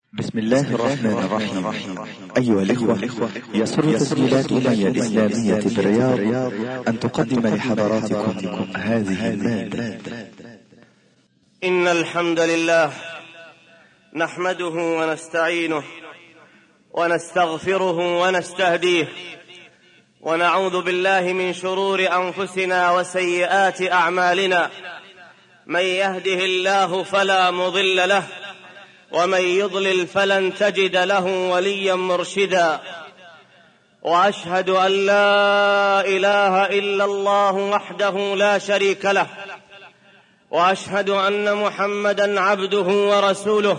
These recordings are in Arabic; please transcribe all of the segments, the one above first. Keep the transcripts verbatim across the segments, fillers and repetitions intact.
بسم الله الرحمن الرحيم. أيها الإخوة، يسر تسجيلات أمية الإسلامية بالرياض أن تقدم لحضراتكم هذه المادة. إن الحمد لله نحمده ونستعينه ونستغفره ونستهديه ونعوذ بالله من شرور أنفسنا وسيئات أعمالنا. من يهده الله فلا مضل له ومن يضلل فلن تجد له وليا مرشدا. وأشهد أن لا إله إلا الله وحده لا شريك له، وأشهد أن محمدا عبده ورسوله،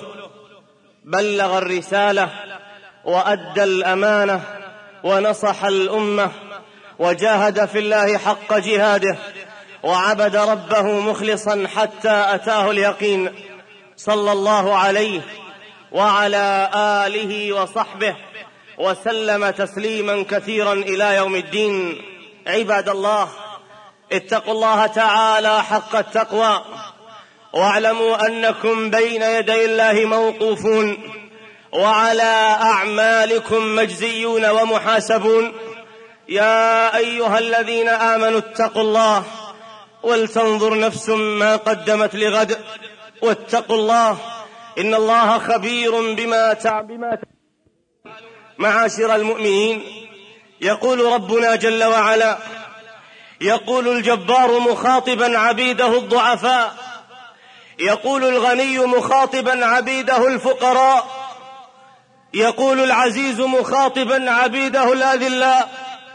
بلغ الرسالة وأدى الأمانة ونصح الأمة وجاهد في الله حق جهاده وعبد ربه مخلصا حتى أتاه اليقين، صلى الله عليه وعلى آله وصحبه وسلم تسليما كثيرا إلى يوم الدين. عباد الله، اتقوا الله تعالى حق التقوى، واعلموا أنكم بين يدي الله موقوفون، وعلى أعمالكم مجزيون ومحاسبون. يا أيها الذين آمنوا اتقوا الله ولتنظر نفس ما قدمت لغد، واتقوا الله إن الله خبير بما تعملون. معاشر المؤمنين، يقول ربنا جل وعلا، يقول الجبار مخاطبا عبيده الضعفاء، يقول الغني مخاطبا عبيده الفقراء، يقول العزيز مخاطبا عبيده الأذلاء: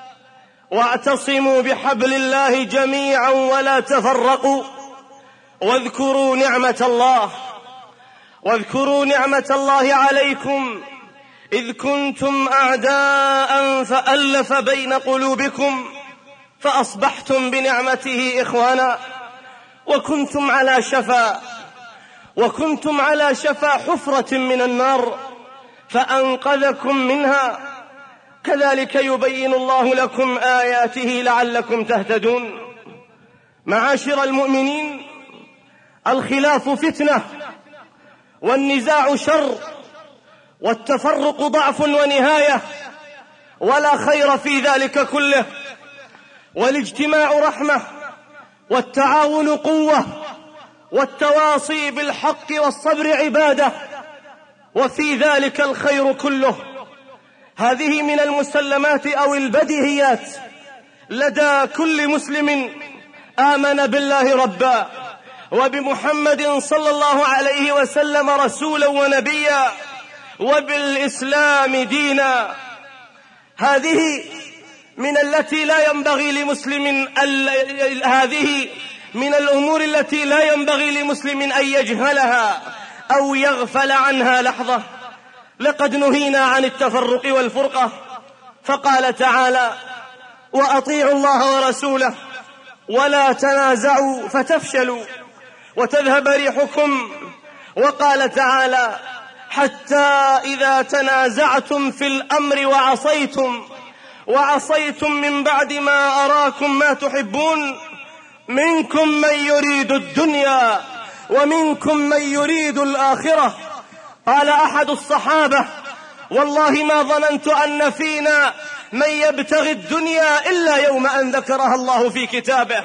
واعتصموا بحبل الله جميعا ولا تفرقوا واذكروا نعمة الله واذكروا نعمة الله عليكم إذ كنتم أعداء فألف بين قلوبكم فأصبحتم بنعمته إخوانا وكنتم على شفا وكنتم على شفا حفرة من النار فأنقذكم منها. كذلك يبين الله لكم آياته لعلكم تهتدون. معاشر المؤمنين، الخلاف فتنة، والنزاع شر، والتفرق ضعف ونهاية، ولا خير في ذلك كله. والاجتماع رحمة، والتعاون قوة، والتواصي بالحق والصبر عبادة، وفي ذلك الخير كله. هذه من المسلمات أو البديهيات لدى كل مسلم آمن بالله ربا وبمحمد صلى الله عليه وسلم رسولا ونبيا وبالإسلام دينا. هذه من التي لا ينبغي لمسلم هذه من الأمور التي لا ينبغي لمسلم أن يجهلها أو يغفل عنها لحظة. لقد نهينا عن التفرق والفرقة، فقال تعالى: وأطيعوا الله ورسوله ولا تنازعوا فتفشلوا وتذهب ريحكم. وقال تعالى: حتى إذا تنازعتم في الأمر وعصيتم وعصيتم من بعد ما أراكم ما تحبون منكم من يريد الدنيا ومنكم من يريد الآخرة. قال أحد الصحابة: والله ما ظننت أن فينا من يبتغي الدنيا إلا يوم أن ذكرها الله في كتابه.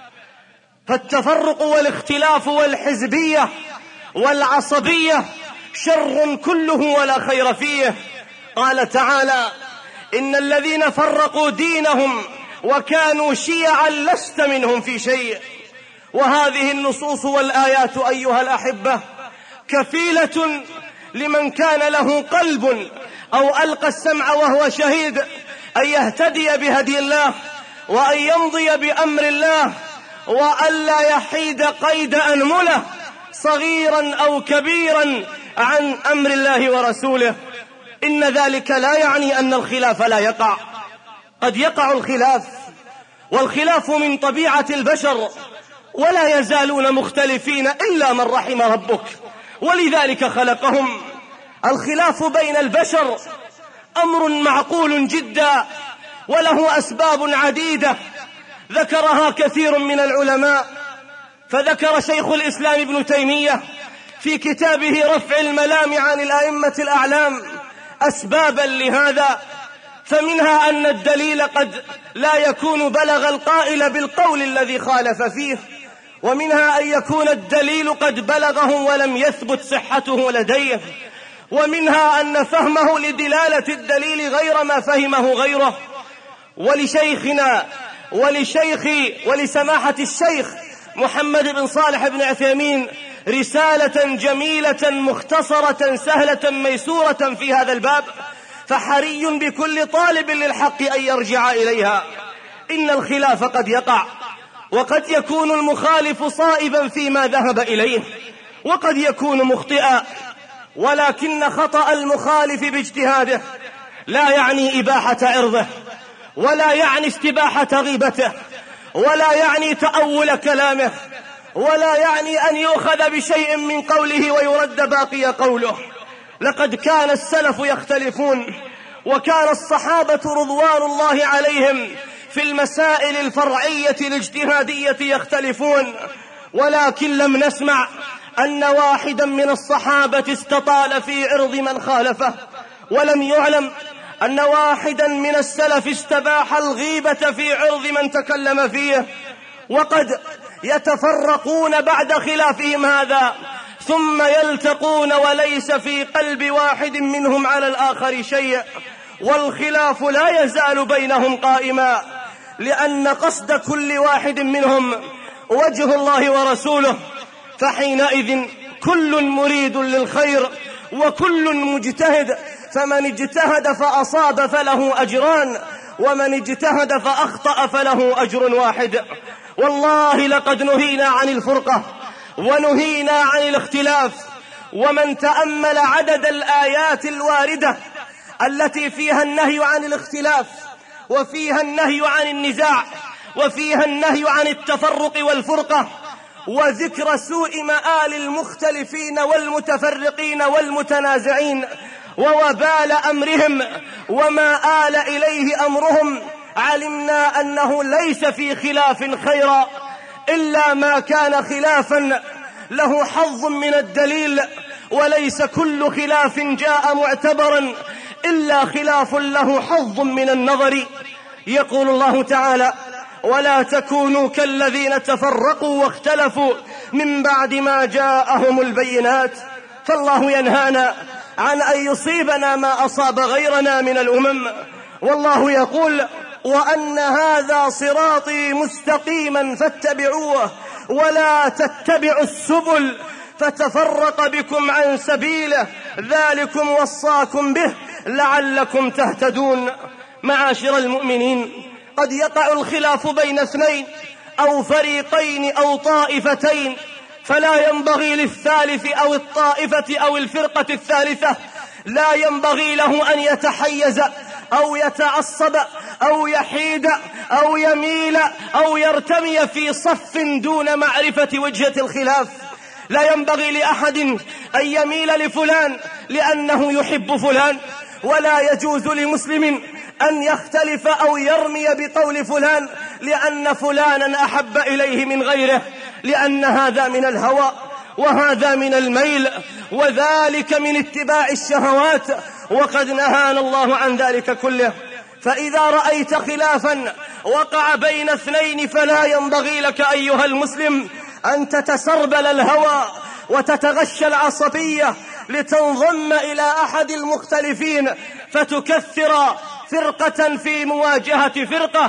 فالتفرق والاختلاف والحزبية والعصبية شر كله ولا خير فيه. قال تعالى: إن الذين فرقوا دينهم وكانوا شيعا لست منهم في شيء. وهذه النصوص والآيات أيها الأحبة كفيلة لمن كان له قلب أو ألقى السمع وهو شهيد أن يهتدي بهدي الله وأن يمضي بأمر الله وأن لا يحيد قيد أنمله صغيرا أو كبيرا عن أمر الله ورسوله. إن ذلك لا يعني أن الخلاف لا يقع، قد يقع الخلاف، والخلاف من طبيعة البشر، ولا يزالون مختلفين إلا من رحم ربك، ولذلك خلقهم. الخلاف بين البشر أمر معقول جدا، وله أسباب عديدة ذكرها كثير من العلماء. فذكر شيخ الإسلام ابن تيمية في كتابه رفع الملام عن الأئمة الأعلام أسبابا لهذا، فمنها أن الدليل قد لا يكون بلغ القائل بالقول الذي خالف فيه، ومنها أن يكون الدليل قد بلغه ولم يثبت صحته لديه، ومنها أن فهمه لدلالة الدليل غير ما فهمه غيره. ولشيخنا ولشيخ ولسماحة الشيخ محمد بن صالح بن عثيمين رسالة جميلة مختصرة سهلة ميسورة في هذا الباب، فحري بكل طالب للحق أن يرجع إليها. إن الخلاف قد يقع، وقد يكون المخالف صائبا فيما ذهب إليه، وقد يكون مخطئا، ولكن خطأ المخالف باجتهاده لا يعني إباحة عرضه، ولا يعني استباحة غيبته، ولا يعني تأول كلامه، ولا يعني أن يؤخذ بشيء من قوله ويرد باقي قوله. لقد كان السلف يختلفون، وكان الصحابة رضوان الله عليهم في المسائل الفرعية الاجتهادية يختلفون، ولكن لم نسمع أن واحدا من الصحابة استطال في عرض من خالفه، ولم يعلم أن واحدا من السلف استباح الغيبة في عرض من تكلم فيه. وقد يتفرقون بعد خلافهم هذا ثم يلتقون وليس في قلب واحد منهم على الآخر شيء، والخلاف لا يزال بينهم قائما، لأن قصد كل واحد منهم وجه الله ورسوله، فحينئذ كل مريد للخير وكل مجتهد، فمن اجتهد فأصاب فله أجران، ومن اجتهد فأخطأ فله أجر واحد. والله لقد نهينا عن الفرقة ونهينا عن الاختلاف، ومن تأمل عدد الآيات الواردة التي فيها النهي عن الاختلاف، وفيها النهي عن النزاع، وفيها النهي عن التفرق والفرقة، وذكر سوء مآل المختلفين والمتفرقين والمتنازعين ووبال أمرهم وما آل إليه أمرهم، علمنا أنه ليس في خلاف خيرا إلا ما كان خلافا له حظ من الدليل، وليس كل خلاف جاء معتبرا إلا خلاف له حظ من النظر. يقول الله تعالى: ولا تكونوا كالذين تفرقوا واختلفوا من بعد ما جاءهم البينات. فالله ينهانا عن أن يصيبنا ما أصاب غيرنا من الأمم، والله يقول: وأن هذا صراطي مستقيما فاتبعوه ولا تتبعوا السبل فتفرق بكم عن سبيله ذلكم وصاكم به لعلكم تهتدون. معاشر المؤمنين، قد يقع الخلاف بين اثنين أو فريقين أو طائفتين، فلا ينبغي للثالث أو الطائفة أو الفرقة الثالثة لا ينبغي له أن يتحيز أو يتعصب أو يحيد أو يميل أو يرتمي في صف دون معرفة وجهة الخلاف. لا ينبغي لأحد أن يميل لفلان لأنه يحب فلان، ولا يجوز لمسلم أن يختلف أو يرمي بقول فلان لأن فلانا أحب إليه من غيره، لأن هذا من الهوى وهذا من الميل وذلك من اتباع الشهوات، وقد نهانا الله عن ذلك كله. فإذا رأيت خلافا وقع بين اثنين فلا ينبغي لك أيها المسلم أن تتسربل الهوى وتتغشى العصبية لتنضم إلى أحد المختلفين فتكثر فرقة في مواجهة فرقة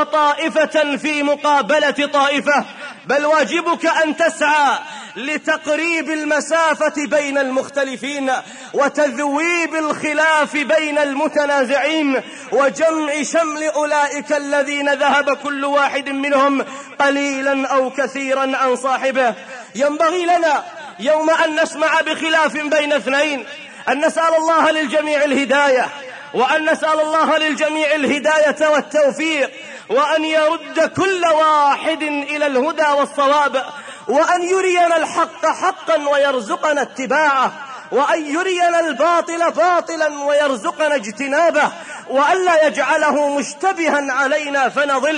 وطائفة في مقابلة طائفة، بل واجبك أن تسعى لتقريب المسافة بين المختلفين وتذويب الخلاف بين المتنازعين وجمع شمل أولئك الذين ذهب كل واحد منهم قليلا أو كثيرا عن صاحبه. ينبغي لنا يوم أن نسمع بخلاف بين اثنين أن نسأل الله للجميع الهداية، وأن نسأل الله للجميع الهداية والتوفيق، وأن يرد كل واحد إلى الهدى والصواب، وأن يرينا الحق حقا ويرزقنا اتباعه، وأن يرينا الباطل باطلا ويرزقنا اجتنابه، وأن لا يجعله مشتبها علينا فنضل،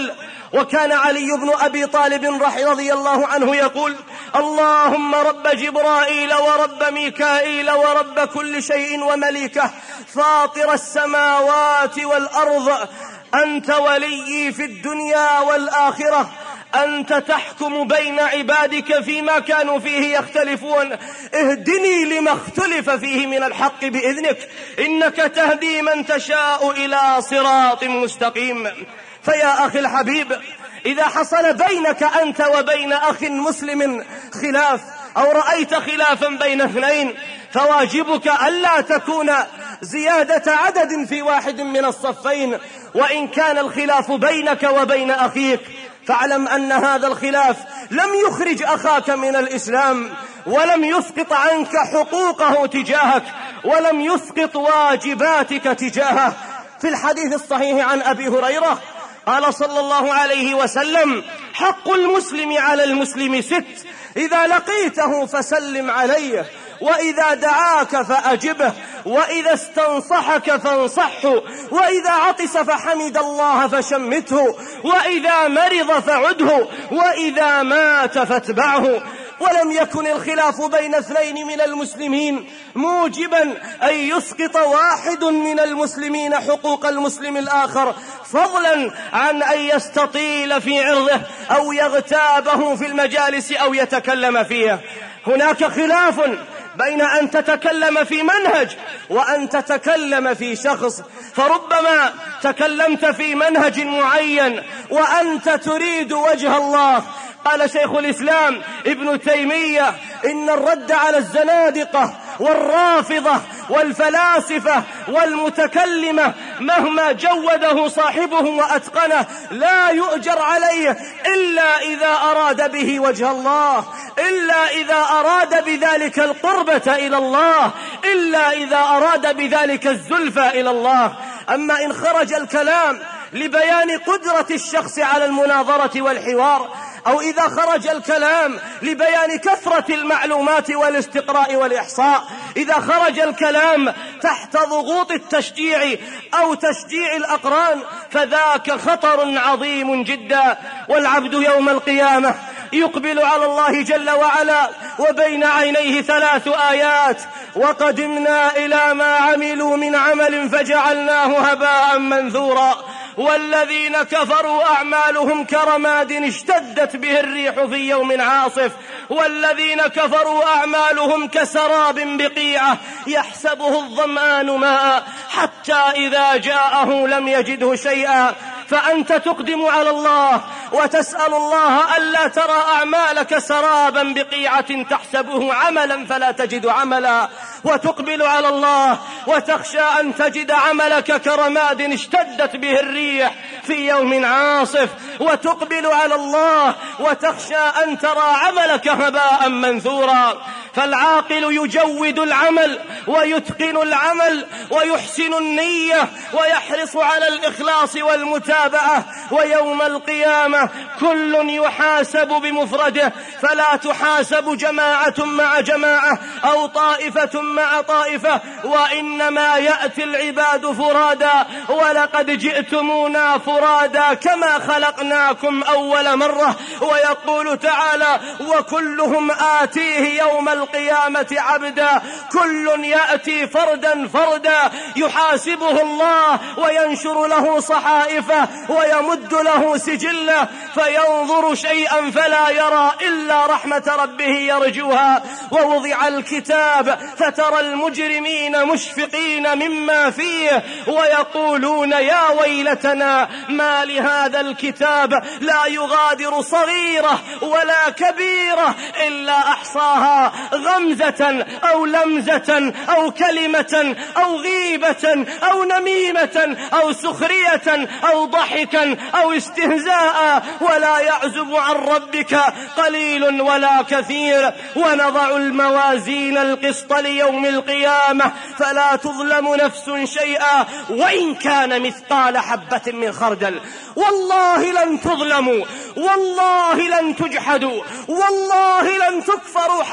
وكان علي بن أبي طالب رضي الله عنه يقول: اللهم رب جبرائيل ورب ميكائيل ورب كل شيء ومليكه فاطر السماوات والأرض، أنت وليي في الدنيا والآخرة، أنت تحكم بين عبادك فيما كانوا فيه يختلفون، اهدني لما اختلف فيه من الحق بإذنك، إنك تهدي من تشاء إلى صراط مستقيم. فيا أخي الحبيب، إذا حصل بينك أنت وبين أخ مسلم خلاف أو رأيت خلافا بين اثنين، فواجبك ألا تكون زيادة عدد في واحد من الصفين، وإن كان الخلاف بينك وبين أخيك، فاعلم أن هذا الخلاف لم يخرج أخاك من الإسلام، ولم يسقط عنك حقوقه تجاهك، ولم يسقط واجباتك تجاهه. في الحديث الصحيح عن أبي هريرة قال صلى الله عليه وسلم: حق المسلم على المسلم ست، إذا لقيته فسلم عليه، وإذا دعاك فأجبه، وإذا استنصحك فانصحه، وإذا عطس فحمد الله فشمته، وإذا مرض فعده، وإذا مات فاتبعه. ولم يكن الخلاف بين اثنين من المسلمين موجبا أن يسقط واحد من المسلمين حقوق المسلم الآخر، فضلا عن أن يستطيل في عرضه أو يغتابه في المجالس أو يتكلم فيه. هناك خلاف بين أن تتكلم في منهج وأن تتكلم في شخص، فربما تكلمت في منهج معين وأنت تريد وجه الله. قال شيخ الإسلام ابن تيمية: إن الرد على الزنادقة والرافضة والفلاسفة والمتكلمة مهما جوده صاحبه وأتقنه لا يؤجر عليه إلا إذا أراد به وجه الله، إلا إذا أراد بذلك القربة إلى الله، إلا إذا أراد بذلك الزلفى إلى الله. أما إن خرج الكلام لبيان قدرة الشخص على المناظرة والحوار، أو إذا خرج الكلام لبيان كثرة المعلومات والاستقراء والإحصاء، إذا خرج الكلام تحت ضغوط التشجيع أو تشجيع الأقران، فذاك خطر عظيم جدا. والعبد يوم القيامة يقبل على الله جل وعلا وبين عينيه ثلاث آيات: وقدمنا إلى ما عملوا من عمل فجعلناه هباء منثورا، والذين كفروا أعمالهم كرماد اشتدت به الريح في يوم عاصف، والذين كفروا أعمالهم كسراب بقيعة يحسبه الظمآن ماء حتى إذا جاءه لم يجده شيئا. فأنت تقدم على الله وتسأل الله ألا ترى أعمالك سرابا بقيعة تحسبه عملا فلا تجد عملا، وتقبل على الله وتخشى أن تجد عملك كرماد اشتدت به الريح في يوم عاصف، وتقبل على الله وتخشى أن ترى عملك هباء منثورا. فالعاقل يجود العمل ويتقن العمل ويحسن النية ويحرص على الإخلاص والمتابعة، ويوم القيامة كل يحاسب بمفرده، فلا تحاسب جماعة مع جماعة أو طائفة مع طائفة، وإنما يأتي العباد فرادا، ولقد جئتمونا فرادا كما خلقناكم أول مرة. ويقول تعالى: وكلهم آتيه يوم القيامة عبدا، كل يأتي فردا فردا يحاسبه الله وينشر له صحائفه ويمد له سجله، فينظر شيئا فلا يرى إلا رحمة ربه يرجوها. ووضع الكتاب فترى المجرمين مشفقين مما فيه ويقولون: يا ويلتنا ما لهذا الكتاب لا يغادر صغيرة ولا كبيرة إلا أحصاها، غمزة أو لمزة أو كلمة أو غيبة أو نميمة أو سخرية أو ضحكا أو استهزاء، ولا يعزب عن ربك قليل ولا كثير. ونضع الموازين القسط ليوم القيامة فلا تظلم نفس شيئا وإن كان مثقال حبة من خردل. والله لن تظلموا، والله لن تجحدوا، والله لن تكفروا حسنة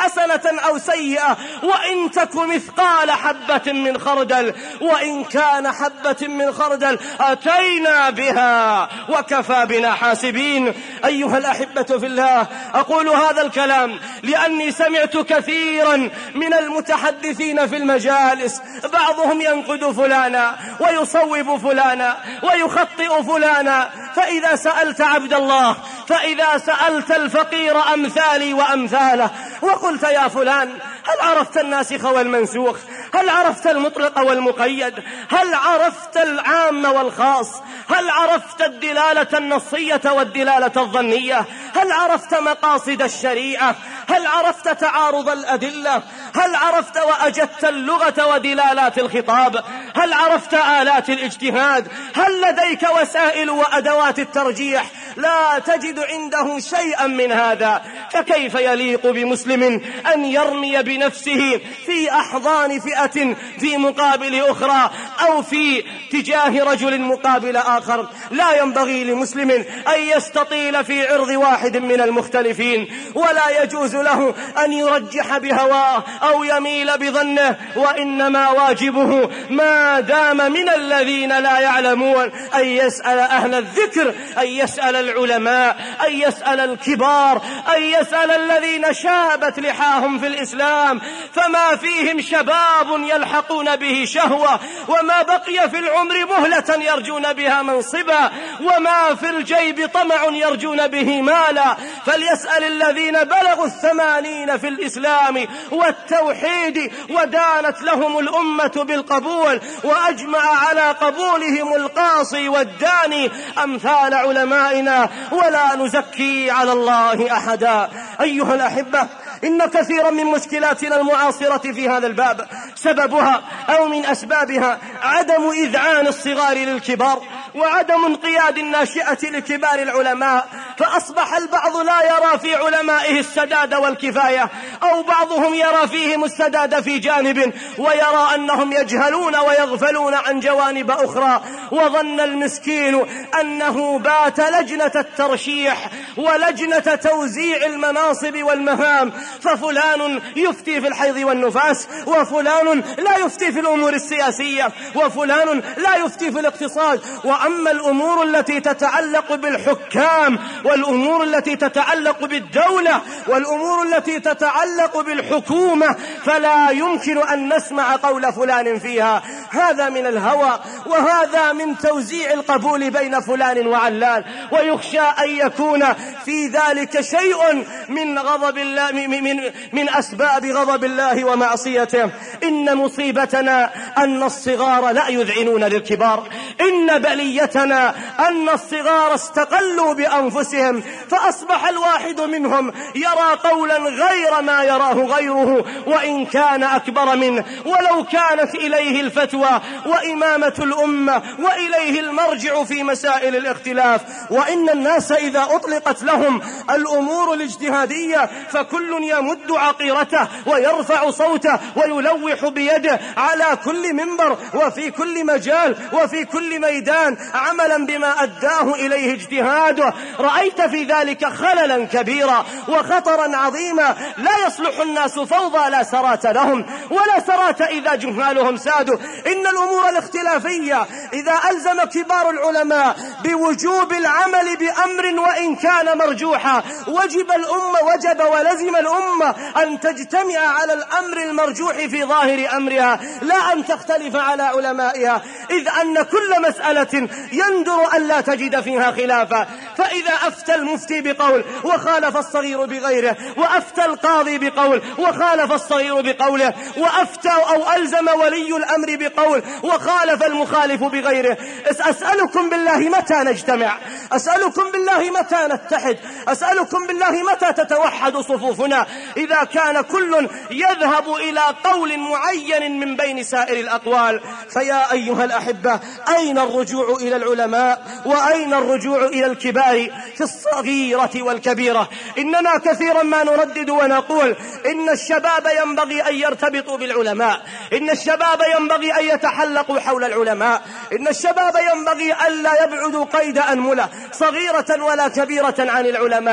حسنة أو سيئة، وإن تك مثقال حبة من خردل، وإن كان حبة من خردل أتينا بها وكفى بنا حاسبين. أيها الأحبة في الله، أقول هذا الكلام لأني سمعت كثيرا من المتحدثين في المجالس بعضهم ينقد فلانا ويصوب فلانا ويخطئ فلانا، فإذا سألت عبد الله، فإذا سألت الفقير أمثالي وأمثاله وقلت يا فلان هل عرفت الناسخ والمنسوخ؟ هل عرفت المطلق والمقيد؟ هل عرفت العام والخاص؟ هل عرفت الدلالة النصية والدلالة الظنية؟ هل عرفت مقاصد الشريعة؟ هل عرفت تعارض الأدلة؟ هل عرفت وأجدت اللغة ودلالات الخطاب؟ هل عرفت آلات الاجتهاد؟ هل لديك وسائل وأدوات الترجيح؟ لا تجد عنده شيئا من هذا، فكيف يليق بمسلم أن يرمي بنفسه في أحضان فئة في مقابل أخرى أو في تجاه رجل مقابل آخر؟ لا ينبغي لمسلم أن يستطيل في عرض واحد من المختلفين، ولا يجوز له أن يرجح بهواه أو يميل بظنه، وإنما واجبه ما دام من الذين لا يعلمون أن يسأل أهل الذكر، أن يسأل العلماء، أن يسأل الكبار، أن يسأل الذين شابت لحاهم في الإسلام فما فيهم شباب يلحقون به شهوة، وما بقي في العمر مهلة يرجون بها منصبا، وما في الجيب طمع يرجون به مالا. فليسأل الذين بلغوا الثمانين في الإسلام والتوحيد ودانت لهم الأمة بالقبول وأجمع على قبولهم القاصي والداني أمثال علمائنا، ولا نزكي على الله أحدا. أيها الأحبة، إن كثيرا من مشكلاتنا المعاصرة في هذا الباب سببها أو من أسبابها عدم إذعان الصغار للكبار، وعدم انقياد الناشئة لكبار العلماء، فأصبح البعض لا يرى في علمائه السداد والكفاية، أو بعضهم يرى فيهم السداد في جانب ويرى أنهم يجهلون ويغفلون عن جوانب أخرى، وظن المسكين أنه بات لجنة الترشيح ولجنة توزيع المناصب والمهام، ففلان يفتي في الحيض والنفاس، وفلان لا يفتي في الأمور السياسية، وفلان لا يفتي في الاقتصاد. وأما الأمور التي تتعلق بالحكام، والأمور التي تتعلق بالدولة، والأمور التي تتعلق بالحكومة، فلا يمكن أن نسمع قول فلان فيها. هذا من الهوى، وهذا من توزيع القبول بين فلان وعلان، ويخشى أن يكون في ذلك شيء من غضب الله، من, من أسباب غضب الله ومعصيته. إن مصيبتنا أن الصغار لا يذعنون للكبار، إن بليتنا أن الصغار استقلوا بأنفسهم، فأصبح الواحد منهم يرى قولا غير ما يراه غيره وإن كان أكبر منه، ولو كانت إليه الفتوى وإمامة الأمة وإليه المرجع في مسائل الاختلاف. وإن الناس إذا أطلقت لهم الأمور الاجتهادية فكل يمد عقيرته ويرفع صوته ويلوح بيده على كل منبر وفي كل مجال وفي كل ميدان عملا بما أداه إليه اجتهاده. رأيت في ذلك خللا كبيرا وخطرا عظيما. لا يصلح الناس فوضى لا سرات لهم، ولا سرات إذا جهالهم سادوا. إن الأمور الاختلافية إذا ألزم كبار العلماء بوجوب العمل بأمر وإن كان مرجوحا، وجب الأمة وجب ولزم الأمة أن تجتمع على الأمر المرجوح في ظاهر أمرها، لا أن تختلف على علمائها، إذ أن كل مسألة يندر أن لا تجد فيها خلافا. فإذا أفتى المفتي بقول وخالف الصغير بغيره، وأفتى القاضي بقول وخالف الصغير بقوله، وأفتى أو ألزم ولي الأمر بقول وخالف المخالف بغيره، أسألكم بالله متى نجتمع؟ أسألكم بالله متى نتحد؟ أسألكم بالله متى تتوحد صفوفنا؟ إذا كان كل يذهب إلى قول معين من بين سائر الأقوال. فيا أيها الأحبة، أين الرجوع إلى العلماء؟ وأين الرجوع إلى الكبار في الصغيرة والكبيرة؟ إننا كثيرا ما نردد ونقول إن الشباب ينبغي أن يرتبطوا بالعلماء، إن الشباب ينبغي أن يتحلقوا حول العلماء، إن الشباب ينبغي أن لا يبعدوا قيد أنملة صغيرة ولا كبيرة عن العلماء.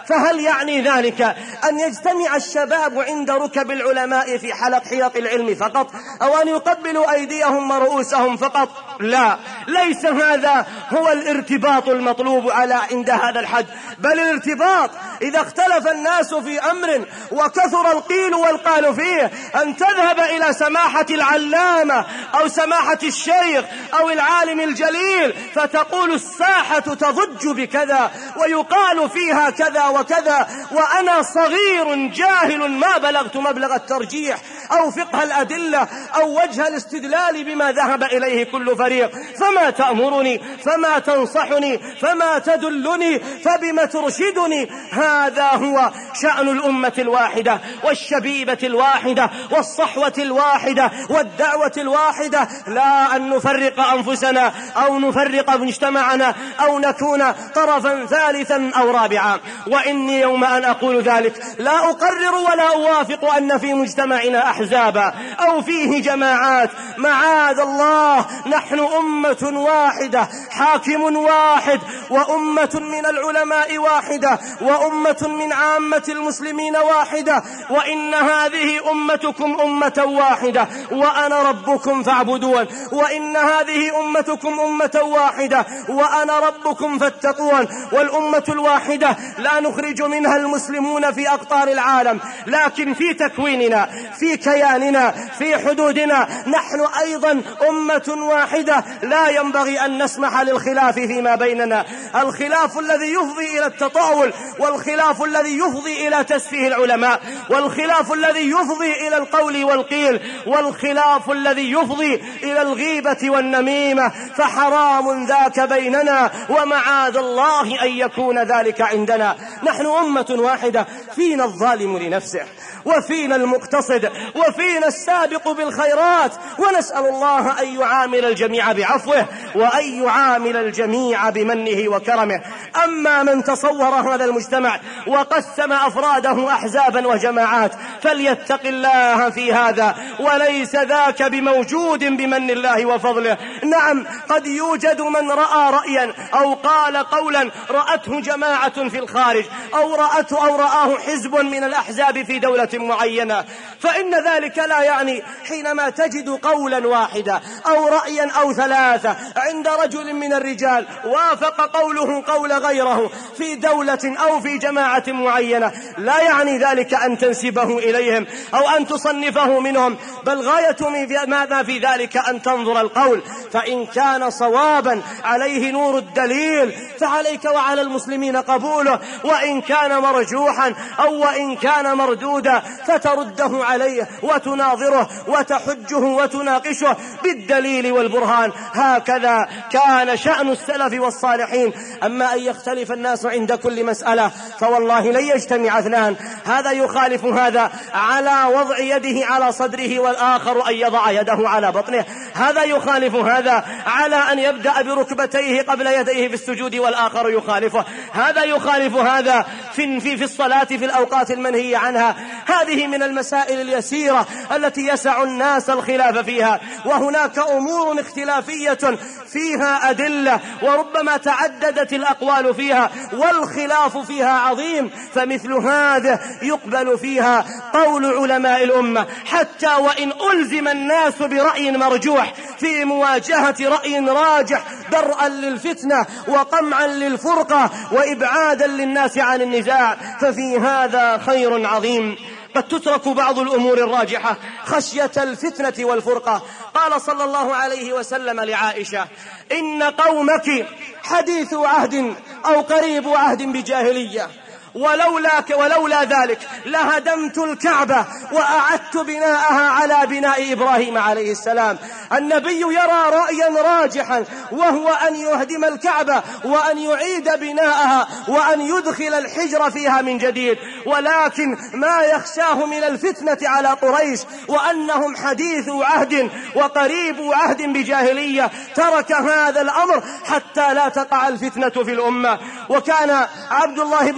فهل يعني ذلك أن يجتمع الشباب عند ركب العلماء في حلق حياط العلم فقط، أو أن يقبلوا أيديهم ورؤوسهم فقط؟ لا، ليس هذا هو الارتباط المطلوب على عند هذا الحد، بل الارتباط إذا اختلف الناس في أمر وكثر القيل والقال فيه أن تذهب إلى سماحة العلامة أو سماحة الشيخ أو العالم الجليل فتقول الساحة تضج بكذا ويقال فيها كذا وكذا، وأنا صغير جاهل ما بلغت مبلغ الترجيح أو فقه الأدلة أو وجه الاستدلال بما ذهب إليه كل فريق، فما تأمرني، فما تنصحني، فما تدلني، فبما ترشدني؟ هذا هو شأن الأمة الواحدة والشبيبة الواحدة والصحوة الواحدة والدعوة الواحدة، لا أن نفرق أنفسنا أو نفرق مجتمعنا أو نكون طرفا ثالثا أو رابعا. وإني يوم أن أقول ذلك لا أقرر ولا أوافق أن في مجتمعنا أحزابا أو فيه جماعات، معاذ الله، نحن أمة واحدة، حاكم واحد، وأمة من العلماء واحدة، وأمة من عامة المسلمين واحدة، وإن هذه أمتكم أمة واحدة وأنا ربكم فاعبدون، وإن هذه أمتكم أمة واحدة وأنا ربكم فاتقون. والأمة الواحدة لا نخرج منها المسلمون في أقطار العالم، لكن في تكويننا، في كياننا، في حدودنا نحن أيضا أمة واحدة، لا ينبغي أن نسمح للخلاف فيما بيننا، الخلاف الذي يفضي إلى التطاول، والخلاف الذي يفضي إلى تسفيه العلماء، والخلاف الذي يفضي إلى القول والقيل، والخلاف الذي يفضي إلى الغيبة والنميمة، فحرام ذاك بيننا ومعاذ الله أن يكون ذلك عندنا. نحن أمة واحدة، فينا الظالم لنفسه وفينا المقتصد وفينا السابق بالخيرات، ونسأل الله أن يعامل الجميع بعفوه وأن يعامل الجميع بمنه وكرمه. أما من تصور هذا المجتمع وقسم أفراده أحزابا وجماعات فليتق الله في هذا، وليس ذاك بموجود بمن الله وفضله. نعم، قد يوجد من رأى رأيا أو قال قولا رأته جماعة في الخارج أو رأته أو رآه حزب من الأحزاب في دولة معينة، فإن ذلك لا يعني حينما تجد قولا واحدا أو رأيا أو ثلاثة عند رجل من الرجال وافق قوله قول غيره في دولة أو في جماعة معينة، لا يعني ذلك أن تنسبه إليهم أو أن تصنفه منهم، بل غاية ماذا في ذلك أن تنظر القول، فإن كان صوابا عليه نور الدليل فعليك وعلى المسلمين قبوله، وإن كان مرجوحا أو وإن كان مردودا فترده عليه وتناظره وتحجه وتناقشه بالدليل والبرهان. هكذا كان شأن السلف والصالحين. أما أن يختلف الناس عند كل مسألة فوالله لن يجتمع اثنان، هذا يخالف هذا على وضع يده على صدره والآخر أن يضع يده على بطنه، هذا يخالف هذا على أن يبدأ بركبتيه قبل يديه في السجود والآخر يخالفه، هذا يخالف هذا في, في, في الصلاة في الأوقات المنهية عنها. هذه من المسائل اليسيرة التي يسع الناس الخلاف فيها، وهناك أمور اختلافية فيها أدلة وربما تعددت الأقوال فيها والخلاف فيها عظيم، فمثل هذا يقبل فيها قول علماء الأمة حتى وإن ألزم الناس برأي مرجوح في مواجهة رأي راجح درءا للفتنة وقمعا للفرقة وإبعادا للناس عن النزاع، ففي هذا خير عظيم. قد تترك بعض الأمور الراجحة خشية الفتنة والفرقة. قال صلى الله عليه وسلم لعائشة: إن قومك حديث عهد أو قريب عهد بجاهلية، ولولا, ولولا ذلك لهدمت الكعبة وأعدت بناءها على بناء إبراهيم عليه السلام. النبي يرى رأيا راجحا وهو أن يهدم الكعبة وأن يعيد بناءها وأن يدخل الحجر فيها من جديد، ولكن ما يخشاه من الفتنة على قريش وأنهم حديث عهد وقريب عهد بجاهلية، ترك هذا الأمر حتى لا تقع الفتنة في الأمة. وكان عبد الله بن مسعود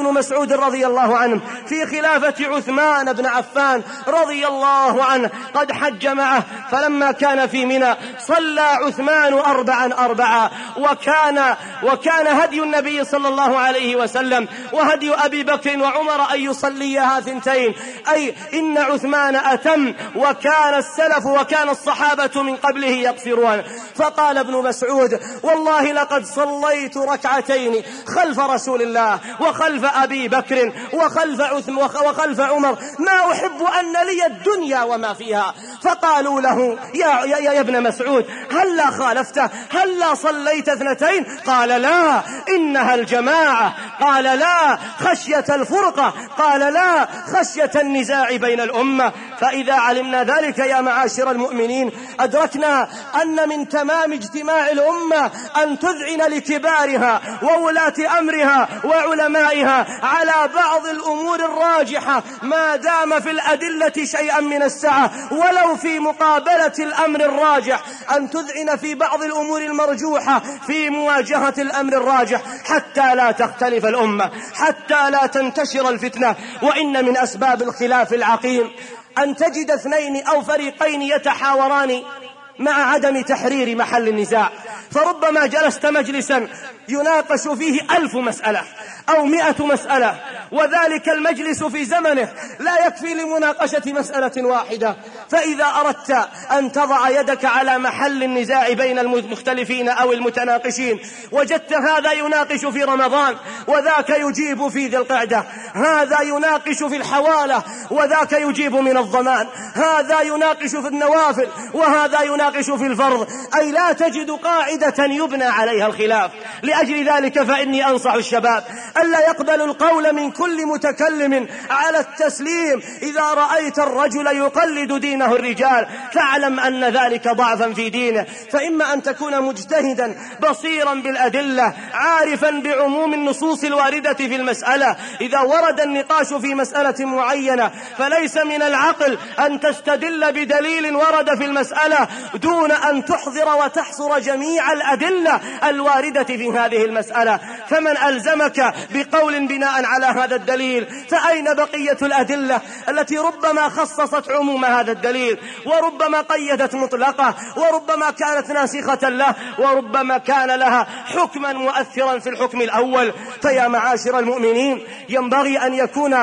مسعود رضي الله عنه في خلافة عثمان بن عفان رضي الله عنه قد حج معه، فلما كان في منى صلى عثمان أربعا أربعا، وكان, وكان هدي النبي صلى الله عليه وسلم وهدي أبي بكر وعمر أن يصليها ثنتين، أي إن عثمان أتم، وكان السلف وكان الصحابة من قبله يقصرون. فقال ابن مسعود: والله لقد صليت ركعتين خلف رسول الله وخلف أبي بكر وخلف عثم وخلف عمر ما أحب أن لي الدنيا وما فيها. فقالوا له: يا, يا, يا ابن مسعود هل لا خالفته؟ هل لا صليت اثنتين؟ قال: لا، إنها الجماعة. قال: لا، خشية الفرقة. قال: لا، خشية النزاع بين الأمة. فإذا علمنا ذلك يا معاشر المؤمنين أدركنا أن من تمام اجتماع الأمة أن تذعن لكبارها وولاة أمرها وعلمائها على بعض الأمور الراجحة ما دام في الأدلة شيئا من السعة، ولو في مقابلة الأمر الراجح، أن تذعن في بعض الأمور المرجوحة في مواجهة الأمر الراجح حتى لا تختلف الأمة، حتى لا تنتشر الفتنة. وإن من أسباب الخلاف العقيم أن تجد اثنين أو فريقين يتحاوران مع عدم تحرير محل النزاع، فربما جلست مجلسا يناقش فيه ألف مسألة أو مئة مسألة، وذلك المجلس في زمنه لا يكفي لمناقشة مسألة واحدة. فإذا أردت أن تضع يدك على محل النزاع بين المختلفين أو المتناقشين وجدت هذا يناقش في رمضان وذاك يجيب في ذي القعدة، هذا يناقش في الحوالة وذاك يجيب من الضمان، هذا يناقش في النوافل وهذا يناقش في الفرض، أي لا تجد قاعدة يبنى عليها الخلاف. لأجل ذلك فإني أنصح الشباب ألا يقبلوا القول من كل متكلم على التسليم. إذا رأيت الرجل يقلد دينه الرجال فاعلم أن ذلك ضعفا في دينه، فإما أن تكون مجتهدا بصيرا بالأدلة عارفا بعموم النصوص الواردة في المسألة. إذا ورد النقاش في مسألة معينة فليس من العقل أن تستدل بدليل ورد في المسألة دون أن تحضر وتحصر جميع الأدلة الواردة في هذه المسألة. فمن ألزمك بقول بناء على هذا الدليل فأين بقية الأدلة التي ربما خصصت عموم هذا الدليل وربما قيدت مطلقة وربما كانت ناسخة له وربما كان لها حكما مؤثرا في الحكم الأول. فيا معاشر المؤمنين ينبغي أن يكون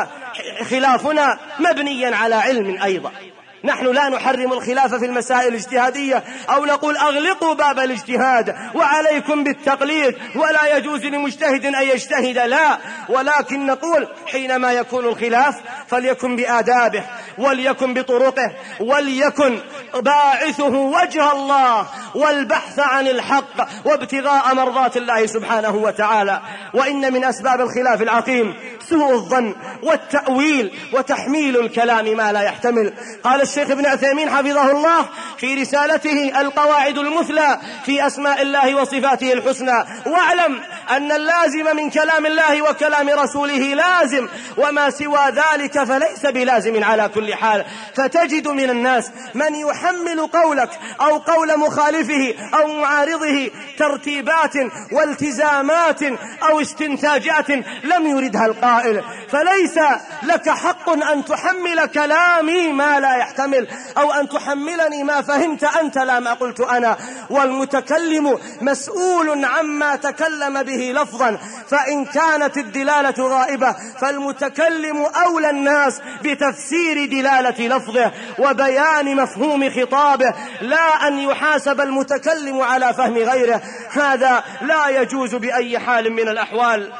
خلافنا مبنيا على علم أيضا. نحن لا نحرم الخلاف في المسائل الاجتهادية أو نقول أغلقوا باب الاجتهاد وعليكم بالتقليد ولا يجوز لمجتهد أن يجتهد، لا، ولكن نقول حينما يكون الخلاف فليكن بآدابه وليكن بطرقه وليكن باعثه وجه الله والبحث عن الحق وابتغاء مرضات الله سبحانه وتعالى. وإن من أسباب الخلاف العقيم سوء الظن والتأويل وتحميل الكلام ما لا يحتمل. قال الشيخ ابن عثيمين حفظه الله في رسالته القواعد المثلى في أسماء الله وصفاته الحسنى: واعلم أن اللازم من كلام الله وكلام رسوله لازم، وما سوى ذلك فليس بلازم على كل حال. فتجد من الناس من يحمل قولك أو قول مخالفه أو معارضه ترتيبات والتزامات أو استنتاجات لم يردها القائل، فليس لك حق أن تحمل كلامي ما لا يحتمل أو أن تحملني ما فهمت أنت لا ما قلت أنا. والمتكلم مسؤول عما تكلم به لفظا، فإن كانت الدلالة غائبة فالمتكلم أولى الناس بتفسير دلالة لفظه وبيان مفهوم خطابه، لا أن يحاسب المتكلم على فهم غيره، هذا لا يجوز بأي حال من الأحوال.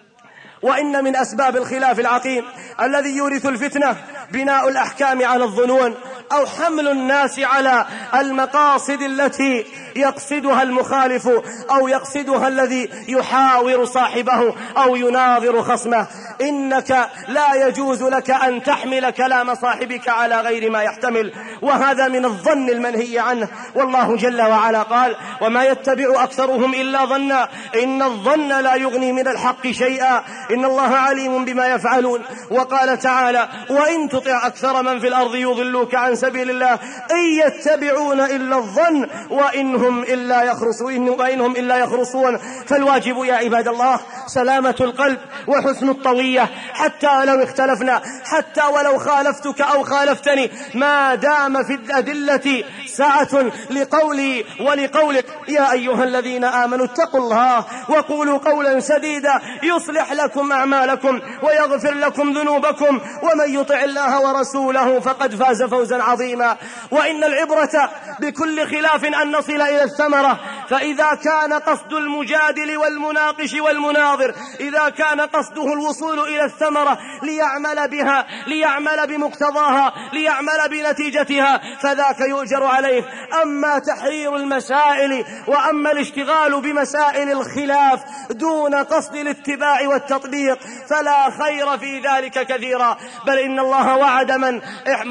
وإن من أسباب الخلاف العقيم الذي يورث الفتنة بناء الأحكام على الظنون أو حمل الناس على المقاصد التي يقصدها المخالف أو يقصدها الذي يحاور صاحبه أو يناظر خصمه. إنك لا يجوز لك أن تحمل كلام صاحبك على غير ما يحتمل، وهذا من الظن المنهي عنه. والله جل وعلا قال: وما يتبع أكثرهم إلا ظنا إن الظن لا يغني من الحق شيئا إن الله عليم بما يفعلون. وقال تعالى: وإن تطع أكثر من في الأرض يضلوك عن سبيل الله إن يتبعون إلا الظن وإنهم إلا يخرصون وإنهم إلا يخرصون. فالواجب يا عباد الله سلامة القلب وحسن الطويل قضية حتى لو اختلفنا، حتى ولو خالفتك أو خالفتني، ما دام في الأدلة سعة لقولي ولقولك. يا أيها الذين آمنوا اتقوا الله وقولوا قولا سديدا يصلح لكم أعمالكم ويغفر لكم ذنوبكم، ومن يطع الله ورسوله فقد فاز فوزا عظيما. وإن العبرة بكل خلاف أن نصل إلى الثمرة، فإذا كان قصد المجادل والمناقش والمناظر، إذا كان قصده الوصول إلى الثمرة ليعمل بها، ليعمل بمقتضاها، ليعمل بنتيجتها، فذاك يؤجر عليه. أما تحرير المسائل وأما الاشتغال بمسائل الخلاف دون قصد الاتباع والتطبيق فلا خير في ذلك كثيرا، بل إن الله وعد من,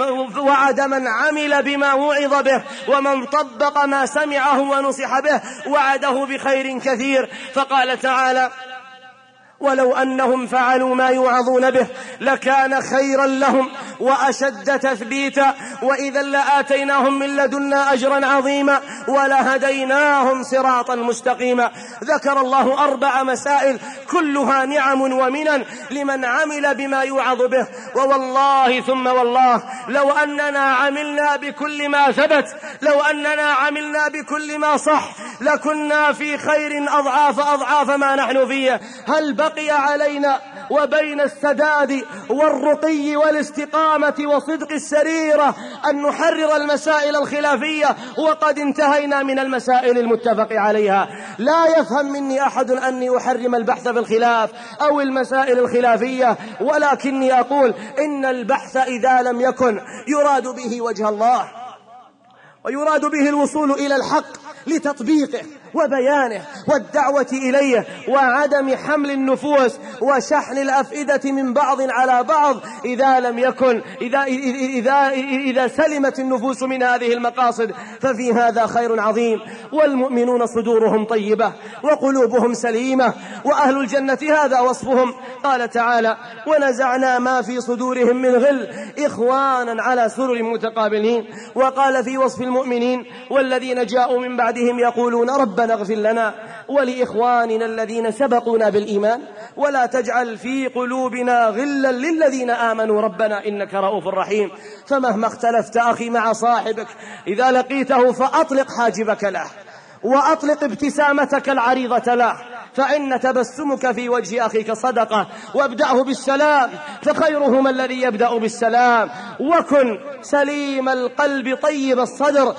وعد من عمل بما وعظ به ومن طبق ما سمعه ونصح به وعده بخير كثير. فقال تعالى: ولو أنهم فعلوا ما يوعظون به لكان خيرا لهم وأشد تثبيتا وإذا لآتيناهم من لدنا أجرا عظيما ولهديناهم صراطا مستقيما. ذكر الله أربع مسائل كلها نعم ومنن لمن عمل بما يوعظ به. ووالله ثم والله لو أننا عملنا بكل ما ثبت، لو أننا عملنا بكل ما صح لكنا في خير أضعاف أضعاف ما نحن فيه. هل بقي علينا وبين السداد والرقي والاستقامة وصدق السريرة أن نحرر المسائل الخلافية وقد انتهينا من المسائل المتفق عليها؟ لا يفهم مني أحد أني أحرم البحث في الخلاف أو المسائل الخلافية، ولكني أقول إن البحث إذا لم يكن يراد به وجه الله ويراد به الوصول إلى الحق لتطبيقه وبيانه والدعوة إليه وعدم حمل النفوس وشحن الأفئدة من بعض على بعض، إذا لم يكن إذا, إذا, إذا سلمت النفوس من هذه المقاصد ففي هذا خير عظيم. والمؤمنون صدورهم طيبة وقلوبهم سليمة وأهل الجنة هذا وصفهم. قال تعالى: ونزعنا ما في صدورهم من غل إخوانا على سرر متقابلين. وقال في وصف المؤمنين: والذين جاءوا من بعدهم يقولون ربنا اغفر لنا ولإخواننا الذين سبقونا بالإيمان ولا تجعل في قلوبنا غلا للذين آمنوا ربنا إنك رؤوف رحيم. فمهما اختلفت أخي مع صاحبك إذا لقيته فأطلق حاجبك له وأطلق ابتسامتك العريضة له، فإن تبسمك في وجه أخيك صدقة. وابدأه بالسلام فخيرهما الذي يبدأ بالسلام. وكن سليم القلب طيب الصدر،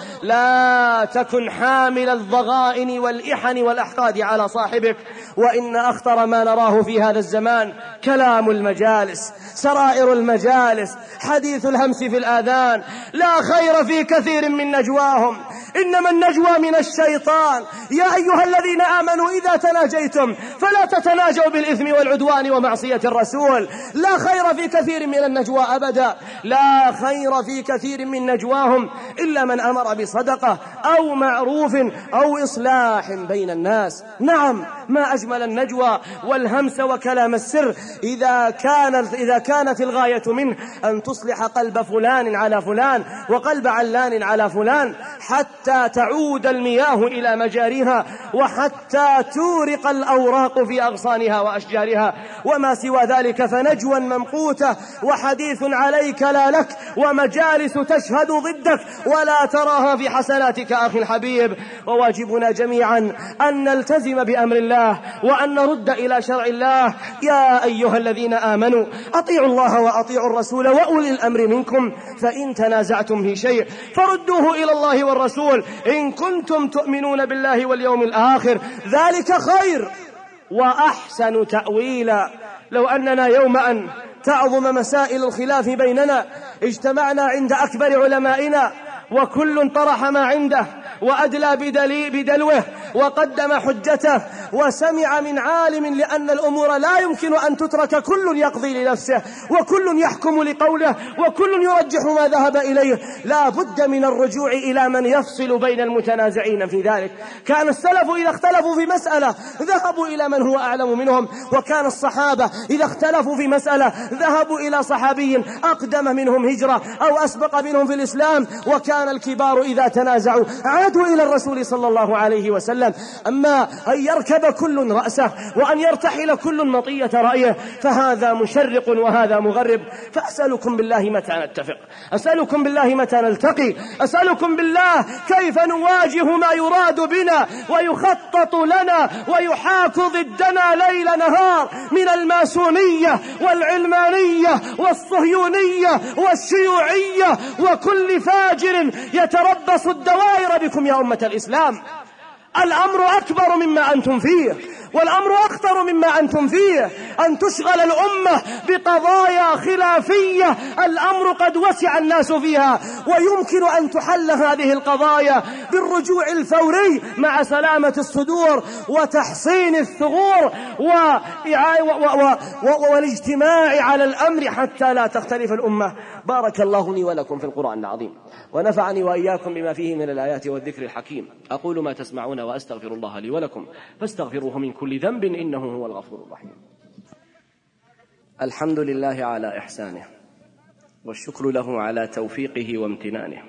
لا تكن حامل الضغائن والإحن والأحقاد على صاحبك. وإن أخطر ما نراه في هذا الزمان كلام المجالس، سرائر المجالس، حديث الهمس في الآذان. لا خير في كثير من نجواهم، إنما النجوى من الشيطان. يا أيها الذين آمنوا إذا تناجيتم فلا تتناجوا بالإثم والعدوان ومعصية الرسول. لا خير في كثير من النجوى أبدا، لا خير في كثير من نجواهم إلا من أمر بصدقة أو معروف أو إصلاح بين الناس. نعم، ما أجمل النجوى والهمس وكلام السر إذا كانت, إذا كانت الغاية منه أن تصلح قلب فلان على فلان وقلب علان على فلان حتى تعود المياه إلى مجاريها وحتى تورق الأوراق في أغصانها وأشجارها. وما سوى ذلك فنجوى ممقوتة وحديث عليك لا لك ومجالس تشهد ضدك ولا تراها في حسناتك أخي الحبيب. وواجبنا جميعا أن نلتزم بأمر الله وأن نرد إلى شرع الله. يا أيها الذين آمنوا أطيعوا الله وأطيعوا الرسول وأولي الأمر منكم، فإن تنازعتم في شيء فردوه إلى الله والرسول إن كنتم تؤمنون بالله واليوم الآخر، ذلك خير وأحسن تأويلا. لو أننا يوم أن تعظم مسائل الخلاف بيننا اجتمعنا عند أكبر علمائنا وكل طرح ما عنده وأدلى بدلوه وقدم حجته وسمع من عالم، لأن الأمور لا يمكن أن تترك كل يقضي لنفسه وكل يحكم لقوله وكل يرجح ما ذهب إليه. لا بد من الرجوع إلى من يفصل بين المتنازعين في ذلك. كان السلف إذا اختلفوا في مسألة ذهبوا إلى من هو أعلم منهم، وكان الصحابة إذا اختلفوا في مسألة ذهبوا إلى صحابي أقدم منهم هجرة أو أسبق منهم في الإسلام. وكان الكبار إذا تنازعوا عادوا إلى الرسول صلى الله عليه وسلم. أما أن يركن يركب كل رأسه وأن يرتحل كل مطية رأيه، فهذا مشرق وهذا مغرب. فأسألكم بالله متى نتفق، أسألكم بالله متى نلتقي، أسألكم بالله كيف نواجه ما يراد بنا ويخطط لنا ويحاك ضدنا ليل نهار من الماسونية والعلمانية والصهيونية والشيوعية وكل فاجر يتربص الدوائر بكم يا أمة الإسلام. الأمر أكبر مما أنتم فيه، والأمر أخطر مما أنتم فيه. أن تشغل الأمة بقضايا خلافية الأمر قد وسع الناس فيها، ويمكن أن تحل هذه القضايا بالرجوع الفوري مع سلامة الصدور وتحصين الثغور والاجتماع على الأمر حتى لا تختلف الأمة. بارك الله لي ولكم في القرآن العظيم، ونفعني وإياكم بما فيه من الآيات والذكر الحكيم. أقول ما تسمعون وأستغفر الله لي ولكم فاستغفروه من كل ذنب إنه هو الغفور الرحيم. الحمد لله على إحسانه، والشكر له على توفيقه وامتنانه،